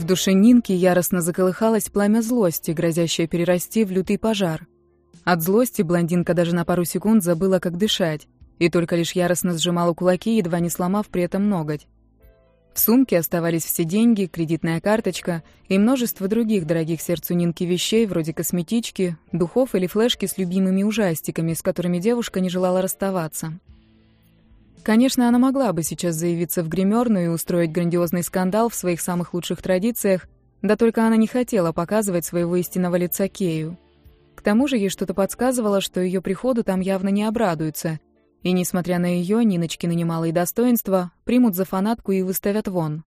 душе Нинки яростно заколыхалось пламя злости, грозящее перерасти в лютый пожар. От злости блондинка даже на пару секунд забыла, как дышать, и только лишь яростно сжимала кулаки, едва не сломав при этом ноготь. В сумке оставались все деньги, кредитная карточка и множество других дорогих сердцу Нинки вещей, вроде косметички, духов или флешки с любимыми ужастиками, с которыми девушка не желала расставаться. Конечно, она могла бы сейчас заявиться в гримерную и устроить грандиозный скандал в своих самых лучших традициях, да только она не хотела показывать своего истинного лица Кею. К тому же ей что-то подсказывало, что ее приходу там явно не обрадуются, и, несмотря на ее, Ниночкины немалые достоинства, примут за фанатку и выставят вон.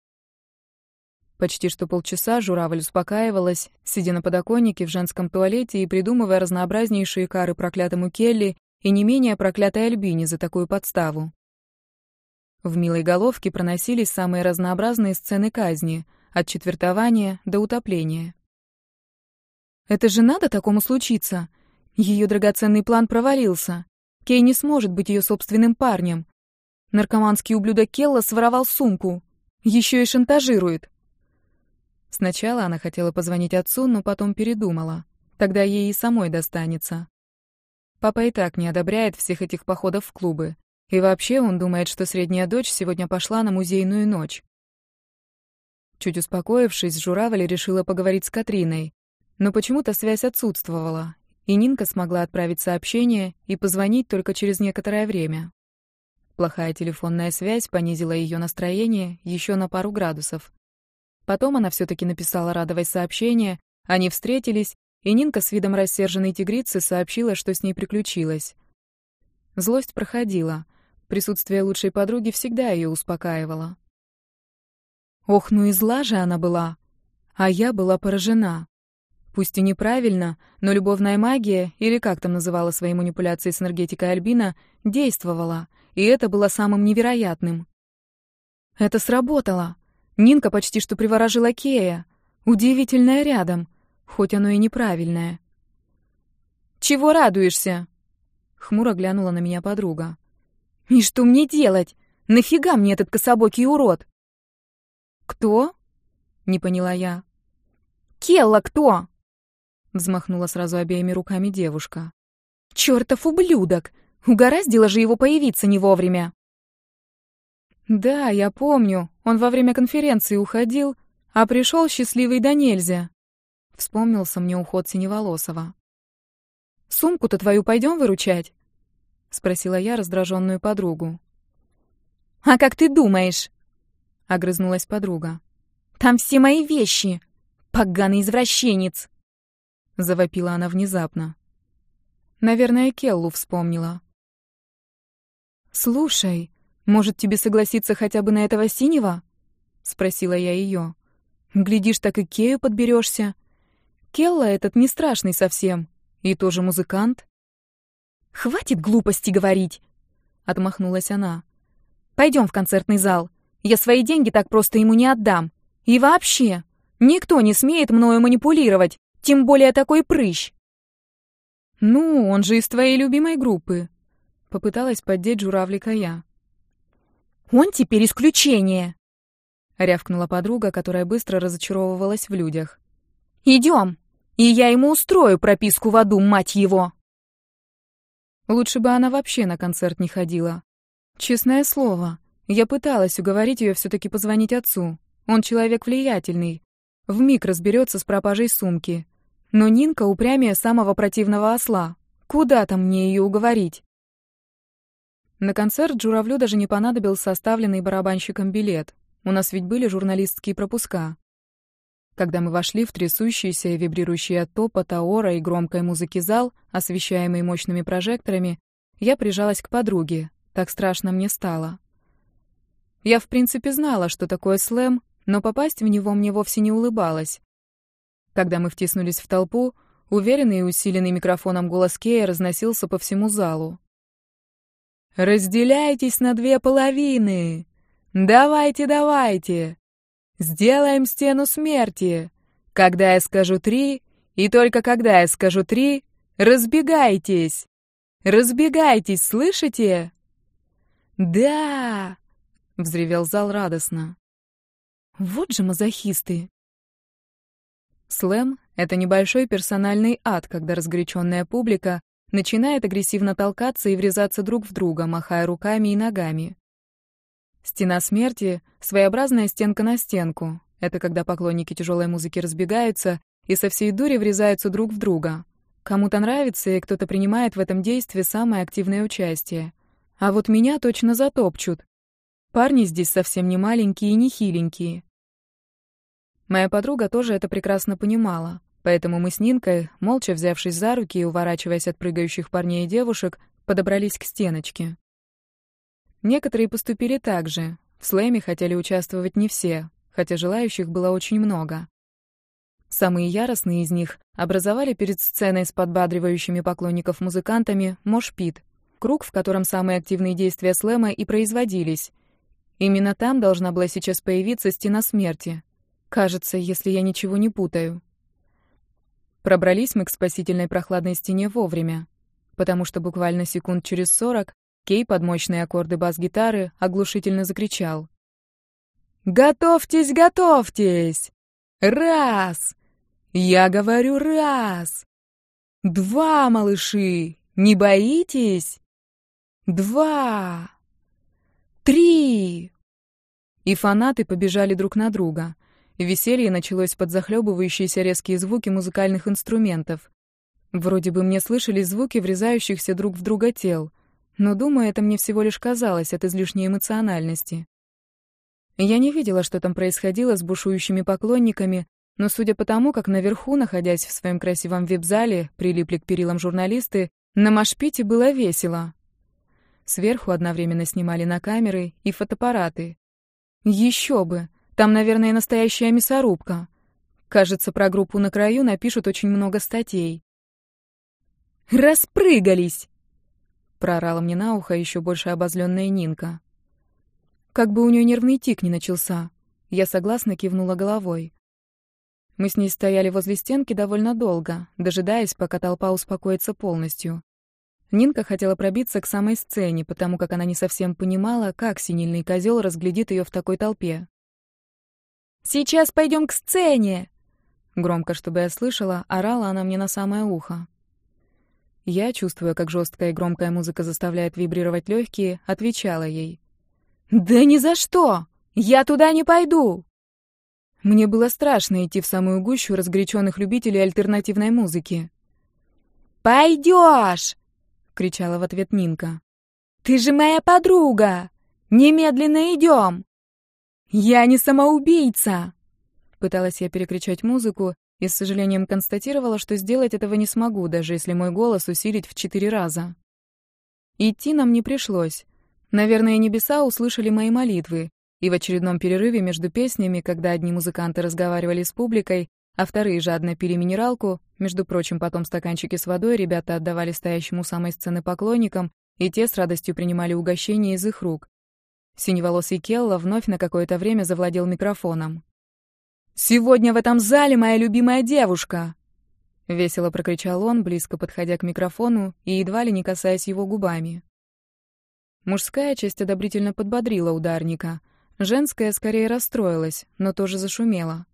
Почти что полчаса журавль успокаивалась, сидя на подоконнике в женском туалете и придумывая разнообразнейшие кары проклятому Келли и не менее проклятой Альбине за такую подставу. В милой головке проносились самые разнообразные сцены казни, от четвертования до утопления. Это же надо такому случиться? Ее драгоценный план провалился. Кей не сможет быть ее собственным парнем. Наркоманский ублюдок Келла своровал сумку. Еще и шантажирует. Сначала она хотела позвонить отцу, но потом передумала. Тогда ей и самой достанется. Папа и так не одобряет всех этих походов в клубы. И вообще он думает, что средняя дочь сегодня пошла на музейную ночь. Чуть успокоившись, журавль решила поговорить с Катриной. Но почему-то связь отсутствовала, и Нинка смогла отправить сообщение и позвонить только через некоторое время. Плохая телефонная связь понизила ее настроение еще на пару градусов. Потом она все-таки написала радовое сообщение, они встретились, и Нинка с видом рассерженной тигрицы сообщила, что с ней приключилось. Злость проходила. Присутствие лучшей подруги всегда ее успокаивало. Ох, ну и зла же она была. А я была поражена. Пусть и неправильно, но любовная магия, или как там называла свои манипуляции с энергетикой Альбина, действовала, и это было самым невероятным. Это сработало. Нинка почти что приворожила Кея. Удивительное рядом, хоть оно и неправильное. «Чего радуешься?» — хмуро глянула на меня подруга. «И что мне делать? Нафига мне этот кособокий урод?» «Кто?» — не поняла я. «Келла кто?» — взмахнула сразу обеими руками девушка. «Чёртов ублюдок! Угораздило же его появиться не вовремя!» «Да, я помню. Он во время конференции уходил, а пришел счастливый да нельзя». Вспомнился мне уход Синеволосова. «Сумку-то твою пойдем выручать?» — спросила я раздраженную подругу. «А как ты думаешь?» — огрызнулась подруга. «Там все мои вещи! Поганый извращенец!» — завопила она внезапно. Наверное, Келлу вспомнила. «Слушай, может, тебе согласиться хотя бы на этого синего?» — спросила я ее. «Глядишь, так и Кею подберешься. Келла этот не страшный совсем, и тоже музыкант». «Хватит глупости говорить!» — отмахнулась она. «Пойдем в концертный зал. Я свои деньги так просто ему не отдам. И вообще, никто не смеет мною манипулировать, тем более такой прыщ». «Ну, он же из твоей любимой группы», — попыталась поддеть журавлика я. «Он теперь исключение», — рявкнула подруга, которая быстро разочаровывалась в людях. «Идем, и я ему устрою прописку в аду, мать его!» Лучше бы она вообще на концерт не ходила. Честное слово, я пыталась уговорить ее все-таки позвонить отцу. Он человек влиятельный. Вмиг разберется с пропажей сумки. Но Нинка упрямее самого противного осла. Куда там мне ее уговорить? На концерт журавлю даже не понадобился оставленный барабанщиком билет. У нас ведь были журналистские пропуска. Когда мы вошли в трясущийся и вибрирующий от топота, ора и громкой музыки зал, освещаемый мощными прожекторами, я прижалась к подруге. Так страшно мне стало. Я, в принципе, знала, что такое слэм, но попасть в него мне вовсе не улыбалось. Когда мы втиснулись в толпу, уверенный и усиленный микрофоном голос Кея разносился по всему залу. «Разделяйтесь на две половины! Давайте, давайте! Сделаем стену смерти! Когда я скажу 3, и только когда я скажу 3, разбегайтесь! Разбегайтесь, слышите?» «Да!» — взревел зал радостно. «Вот же мазохисты!» Слэм — это небольшой персональный ад, когда разгоряченная публика начинает агрессивно толкаться и врезаться друг в друга, махая руками и ногами. Стена смерти — своеобразная стенка на стенку. Это когда поклонники тяжелой музыки разбегаются и со всей дури врезаются друг в друга. Кому-то нравится, и кто-то принимает в этом действии самое активное участие. А вот меня точно затопчут. Парни здесь совсем не маленькие и не хиленькие. Моя подруга тоже это прекрасно понимала, поэтому мы с Нинкой, молча взявшись за руки и уворачиваясь от прыгающих парней и девушек, подобрались к стеночке. Некоторые поступили так же. В слэме хотели участвовать не все, хотя желающих было очень много. Самые яростные из них образовали перед сценой с подбадривающими поклонников музыкантами мошпит, круг, в котором самые активные действия слэма и производились. Именно там должна была сейчас появиться стена смерти. Кажется, если я ничего не путаю. Пробрались мы к спасительной прохладной стене вовремя, потому что буквально секунд через 40 Кей под мощные аккорды бас-гитары оглушительно закричал: «Готовьтесь, готовьтесь! Раз! Я говорю раз! Два, малыши! Не боитесь? Два! Три!» И фанаты побежали друг на друга. Веселье началось под захлебывающиеся резкие звуки музыкальных инструментов. Вроде бы мне слышались звуки врезающихся друг в друга тел, но, думаю, это мне всего лишь казалось от излишней эмоциональности. Я не видела, что там происходило с бушующими поклонниками, но судя по тому, как наверху, находясь в своем красивом вип-зале, прилипли к перилам журналисты, на мошпите было весело. Сверху одновременно снимали на камеры и фотоаппараты. Еще бы! Там, наверное, настоящая мясорубка. Кажется, про группу «На краю» напишут очень много статей. «Распрыгались!» — проорала мне на ухо еще больше обозленная Нинка. Как бы у нее нервный тик не начался. Я согласно кивнула головой. Мы с ней стояли возле стенки довольно долго, дожидаясь, пока толпа успокоится полностью. Нинка хотела пробиться к самой сцене, потому как она не совсем понимала, как синильный козел разглядит ее в такой толпе. «Сейчас пойдем к сцене!» Громко, чтобы я слышала, орала она мне на самое ухо. Я, чувствуя, как жесткая и громкая музыка заставляет вибрировать легкие, отвечала ей: «Да ни за что! Я туда не пойду!» Мне было страшно идти в самую гущу разгоряченных любителей альтернативной музыки. «Пойдешь!» — кричала в ответ Нинка. «Ты же моя подруга! Немедленно идем!» «Я не самоубийца!» Пыталась я перекричать музыку и с сожалением констатировала, что сделать этого не смогу, даже если мой голос усилить в 4 раза. Идти нам не пришлось. Наверное, небеса услышали мои молитвы, и в очередном перерыве между песнями, когда одни музыканты разговаривали с публикой, а вторые жадно пили минералку, между прочим, потом стаканчики с водой ребята отдавали стоящему у самой сцены поклонникам, и те с радостью принимали угощение из их рук. Синеволосый Келла вновь на какое-то время завладел микрофоном. «Сегодня в этом зале моя любимая девушка!» Весело прокричал он, близко подходя к микрофону и едва ли не касаясь его губами. Мужская часть одобрительно подбодрила ударника. Женская скорее расстроилась, но тоже зашумела.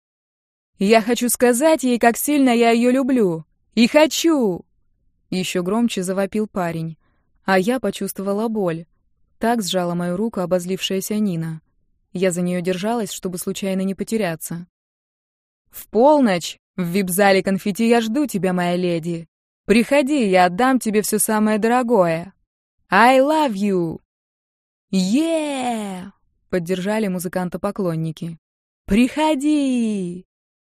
«Я хочу сказать ей, как сильно я ее люблю! И хочу!» Еще громче завопил парень, а я почувствовала боль. Так сжала мою руку обозлившаяся Нина. Я за нее держалась, чтобы случайно не потеряться. «В полночь в вип-зале конфетти я жду тебя, моя леди. Приходи, я отдам тебе все самое дорогое. I love you!» «Yeah!» — поддержали музыканта-поклонники. «Приходи!»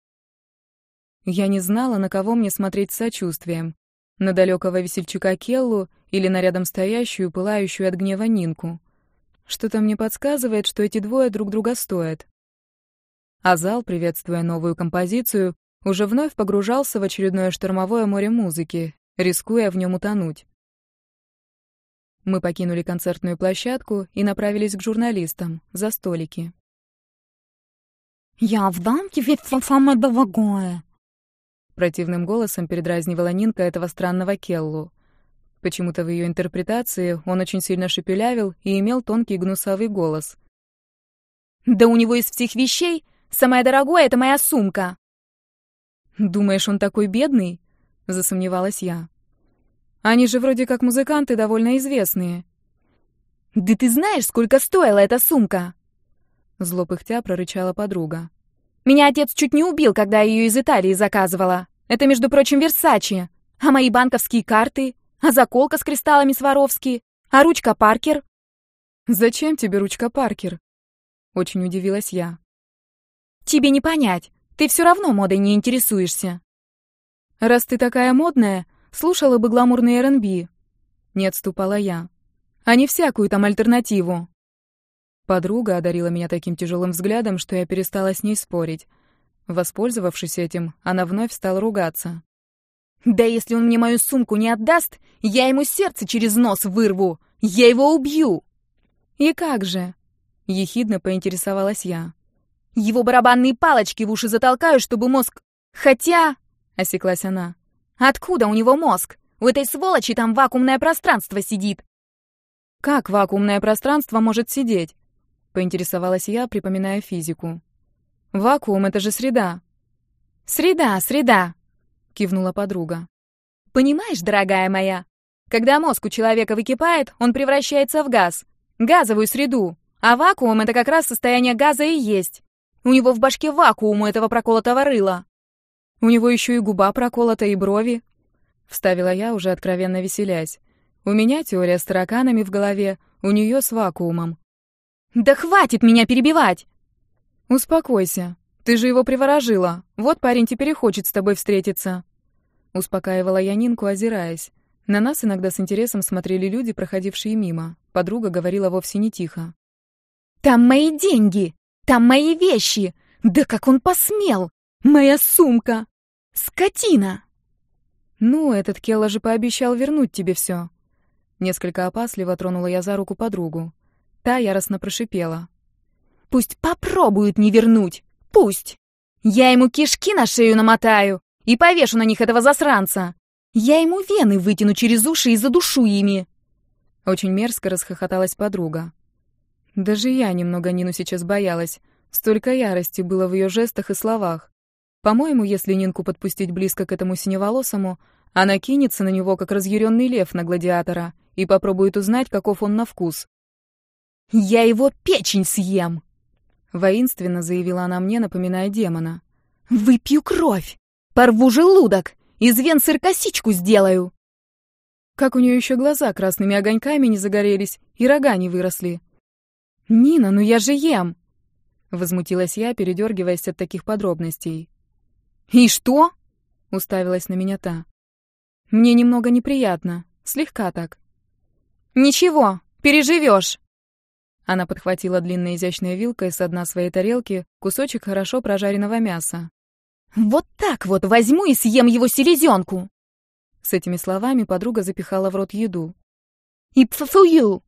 Я не знала, на кого мне смотреть с сочувствием. На далекого весельчака Келлу или на рядом стоящую, пылающую от гнева Нинку. Что-то мне подсказывает, что эти двое друг друга стоят. А зал, приветствуя новую композицию, уже вновь погружался в очередное штормовое море музыки, рискуя в нем утонуть. Мы покинули концертную площадку и направились к журналистам, за столики. «Я отдам тебе все самое дорогое!» Противным голосом передразнивала Нинка этого странного Келлу. Почему-то в ее интерпретации он очень сильно шепелявил и имел тонкий гнусавый голос. «Да у него из всех вещей самое дорогое — это моя сумка!» «Думаешь, он такой бедный?» — засомневалась я. «Они же вроде как музыканты довольно известные». «Да ты знаешь, сколько стоила эта сумка?» Зло пыхтя прорычала подруга. «Меня отец чуть не убил, когда я ее из Италии заказывала. Это, между прочим, Версачи. А мои банковские карты? А заколка с кристаллами Сваровски? А ручка Паркер?» «Зачем тебе ручка Паркер?» — очень удивилась я. «Тебе не понять. Ты все равно модой не интересуешься». «Раз ты такая модная, слушала бы гламурный R&B», — не отступала я. «А не всякую там альтернативу». Подруга одарила меня таким тяжелым взглядом, что я перестала с ней спорить. Воспользовавшись этим, она вновь стала ругаться. «Да если он мне мою сумку не отдаст, я ему сердце через нос вырву! Я его убью!» «И как же?» — ехидно поинтересовалась я. «Его барабанные палочки в уши затолкаю, чтобы мозг... Хотя...» — осеклась она. «Откуда у него мозг? У этой сволочи там вакуумное пространство сидит!» «Как вакуумное пространство может сидеть?» — поинтересовалась я, припоминая физику. «Вакуум — это же среда». «Среда!» — кивнула подруга. «Понимаешь, дорогая моя, когда мозг у человека выкипает, он превращается в газ, газовую среду, а вакуум — это как раз состояние газа и есть. У него в башке вакуум у этого проколотого рыла». «У него еще и губа проколота, и брови», — вставила я, уже откровенно веселясь. «У меня теория с тараканами в голове, у нее с вакуумом». «Да хватит меня перебивать!» «Успокойся. Ты же его приворожила. Вот парень теперь и хочет с тобой встретиться». Успокаивала я Нинку, озираясь. На нас иногда с интересом смотрели люди, проходившие мимо. Подруга говорила вовсе не тихо. «Там мои деньги! Там мои вещи! Да как он посмел! Моя сумка! Скотина!» «Ну, этот Келла же пообещал вернуть тебе все. Несколько опасливо тронула я за руку подругу. Та яростно прошипела. «Пусть попробуют не вернуть! Пусть! Я ему кишки на шею намотаю и повешу на них этого засранца! Я ему вены вытяну через уши и задушу ими!» Очень мерзко расхохоталась подруга. Даже я немного Нину сейчас боялась. Столько ярости было в ее жестах и словах. По-моему, если Нинку подпустить близко к этому синеволосому, она кинется на него, как разъяренный лев на гладиатора, и попробует узнать, каков он на вкус. «Я его печень съем!» — воинственно заявила она мне, напоминая демона. «Выпью кровь! Порву желудок! Из вен сыр-косичку сделаю!» Как у нее еще глаза красными огоньками не загорелись и рога не выросли. «Нина, ну я же ем!» — возмутилась я, передергиваясь от таких подробностей. «И что?» — уставилась на меня та. «Мне немного неприятно, слегка так». «Ничего, переживешь!» Она подхватила длинной изящной вилкой с дна своей тарелки кусочек хорошо прожаренного мяса. «Вот так вот возьму и съем его селезенку!» С этими словами подруга запихала в рот еду. «И пфую!»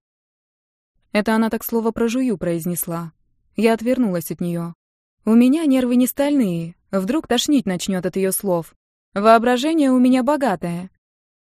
Это она так слово про жую произнесла. Я отвернулась от нее. У меня нервы не стальные, вдруг тошнить начнет от ее слов. Воображение у меня богатое.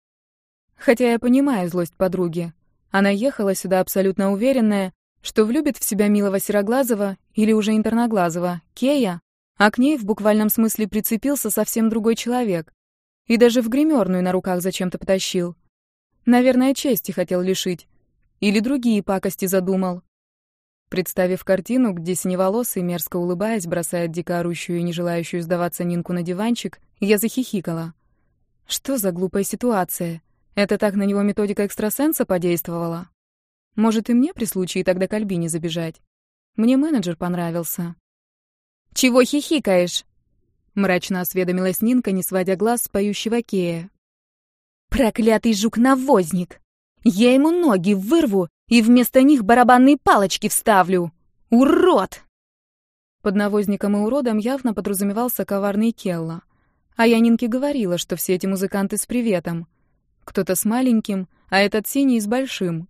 Хотя я понимаю злость подруги. Она ехала сюда абсолютно уверенная, что влюбит в себя милого сероглазого или уже интерноглазого Кея, а к ней в буквальном смысле прицепился совсем другой человек. И даже в гримерную на руках зачем-то потащил. Наверное, чести хотел лишить. Или другие пакости задумал. Представив картину, где синеволосый, мерзко улыбаясь, бросает дико орущую и не желающую сдаваться Нинку на диванчик, я захихикала. Что за глупая ситуация? Это так на него методика экстрасенса подействовала? Может, и мне при случае тогда к Альбине забежать? Мне менеджер понравился. «Чего хихикаешь?» — мрачно осведомилась Нинка, не сводя глаз с поющего Кея. «Проклятый жук-навозник! Я ему ноги вырву и вместо них барабанные палочки вставлю! Урод!» Под навозником и уродом явно подразумевался коварный Келла. А я Нинке говорила, что все эти музыканты с приветом. Кто-то с маленьким, а этот синий с большим.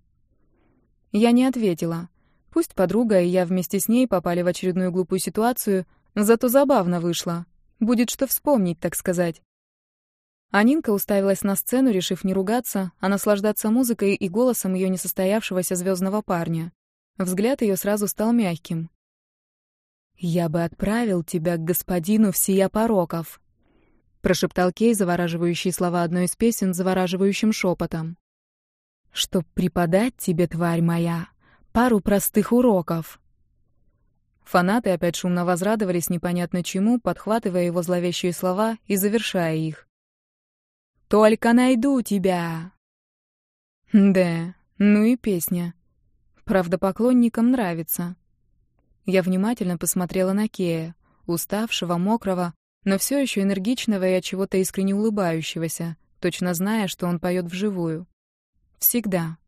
Я не ответила. Пусть подруга и я вместе с ней попали в очередную глупую ситуацию, зато забавно вышло. Будет что вспомнить, так сказать. А Нинка уставилась на сцену, решив не ругаться, а наслаждаться музыкой и голосом ее несостоявшегося звездного парня. Взгляд ее сразу стал мягким. «Я бы отправил тебя к господину всея пороков». прошептал Кей завораживающие слова одной из песен завораживающим шепотом. «Чтоб преподать тебе, тварь моя, пару простых уроков». Фанаты опять шумно возрадовались непонятно чему, подхватывая его зловещие слова и завершая их. «Только найду тебя!» Да, ну и песня. Правда, поклонникам нравится. Я внимательно посмотрела на Кея, уставшего, мокрого, но все еще энергичного и от чего-то искренне улыбающегося, точно зная, что он поет вживую. Всегда.